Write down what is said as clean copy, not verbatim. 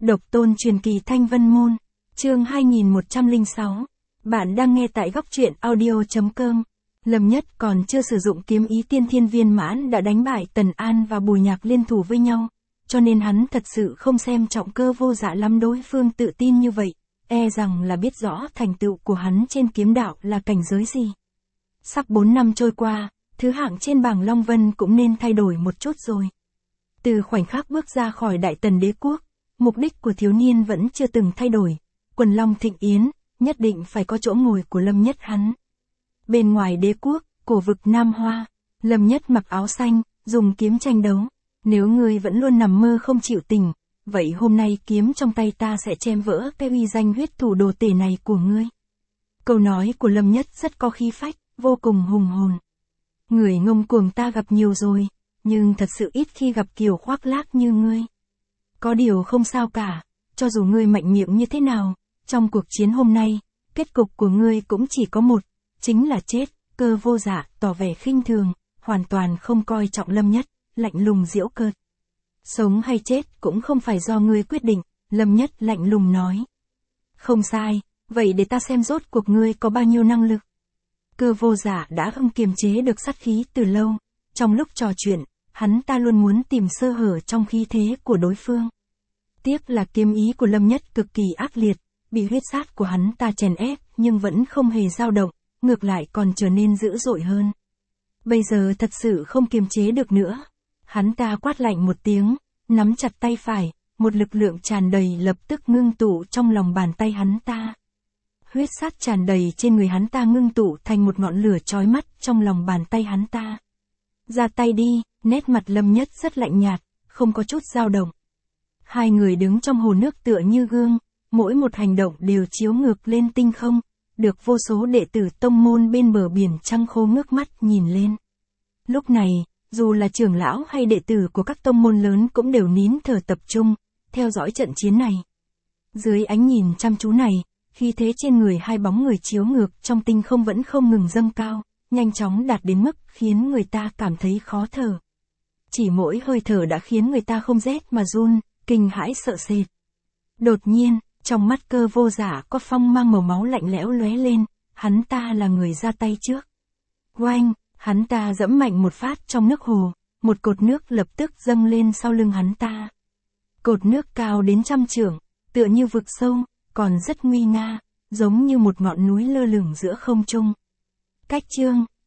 Độc tôn truyền kỳ Thanh Vân Môn, chương 2106. Bạn đang nghe tại góc truyện audio.com. Lâm Nhất còn chưa sử dụng kiếm ý tiên thiên viên mãn đã đánh bại Tần An và Bùi Nhạc liên thủ với nhau, cho nên hắn thật sự không xem trọng Cơ Vô Dạ lắm. Đối phương tự tin như vậy, e rằng là biết rõ thành tựu của hắn trên kiếm đạo là cảnh giới gì. Sắp 4 năm trôi qua, thứ hạng trên bảng Long Vân cũng nên thay đổi một chút rồi. Từ khoảnh khắc bước ra khỏi Đại Tần Đế Quốc, mục đích của thiếu niên vẫn chưa từng thay đổi, quần long thịnh yến, nhất định phải có chỗ ngồi của Lâm Nhất hắn. Bên ngoài đế quốc, cổ vực Nam Hoa, Lâm Nhất mặc áo xanh, dùng kiếm tranh đấu. Nếu ngươi vẫn luôn nằm mơ không chịu tỉnh, vậy hôm nay kiếm trong tay ta sẽ chém vỡ cái uy danh huyết thủ đồ tể này của ngươi. Câu nói của Lâm Nhất rất có khí phách, vô cùng hùng hồn. Người ngông cuồng ta gặp nhiều rồi, nhưng thật sự ít khi gặp kiểu khoác lác như ngươi. Có điều không sao cả, cho dù ngươi mạnh miệng như thế nào, trong cuộc chiến hôm nay, kết cục của ngươi cũng chỉ có một, chính là chết. Cơ Vô Dạ tỏ vẻ khinh thường, hoàn toàn không coi trọng Lâm Nhất, lạnh lùng giễu cợt. Sống hay chết cũng không phải do ngươi quyết định, Lâm Nhất lạnh lùng nói. Không sai, vậy để ta xem rốt cuộc ngươi có bao nhiêu năng lực. Cơ Vô Dạ đã không kiềm chế được sát khí từ lâu, trong lúc trò chuyện, hắn ta luôn muốn tìm sơ hở trong khí thế của đối phương. Tiếc là kiếm ý của Lâm Nhất cực kỳ ác liệt, bị huyết sát của hắn ta chèn ép nhưng vẫn không hề dao động, ngược lại còn trở nên dữ dội hơn. Bây giờ thật sự không kiềm chế được nữa. Hắn ta quát lạnh một tiếng, nắm chặt tay phải, một lực lượng tràn đầy lập tức ngưng tụ trong lòng bàn tay hắn ta. Huyết sát tràn đầy trên người hắn ta ngưng tụ thành một ngọn lửa chói mắt trong lòng bàn tay hắn ta. Ra tay đi, nét mặt Lâm Nhất rất lạnh nhạt, không có chút dao động. Hai người đứng trong hồ nước tựa như gương, mỗi một hành động đều chiếu ngược lên tinh không, được vô số đệ tử tông môn bên bờ biển trăng khô ngước mắt nhìn lên. Lúc này, dù là trưởng lão hay đệ tử của các tông môn lớn cũng đều nín thở tập trung, theo dõi trận chiến này. Dưới ánh nhìn chăm chú này, khí thế trên người hai bóng người chiếu ngược trong tinh không vẫn không ngừng dâng cao, nhanh chóng đạt đến mức khiến người ta cảm thấy khó thở. Chỉ mỗi hơi thở đã khiến người ta không rét mà run, kinh hãi sợ sệt. Đột nhiên, trong mắt Cơ Vô Dạ có phong mang màu máu lạnh lẽo lóe lên, hắn ta là người ra tay trước. Oanh, hắn ta giẫm mạnh một phát trong nước hồ, một cột nước lập tức dâng lên sau lưng hắn ta. Cột nước cao đến 100 trượng, tựa như vực sâu, còn rất nguy nga, giống như một ngọn núi lơ lửng giữa không trung. Cách chương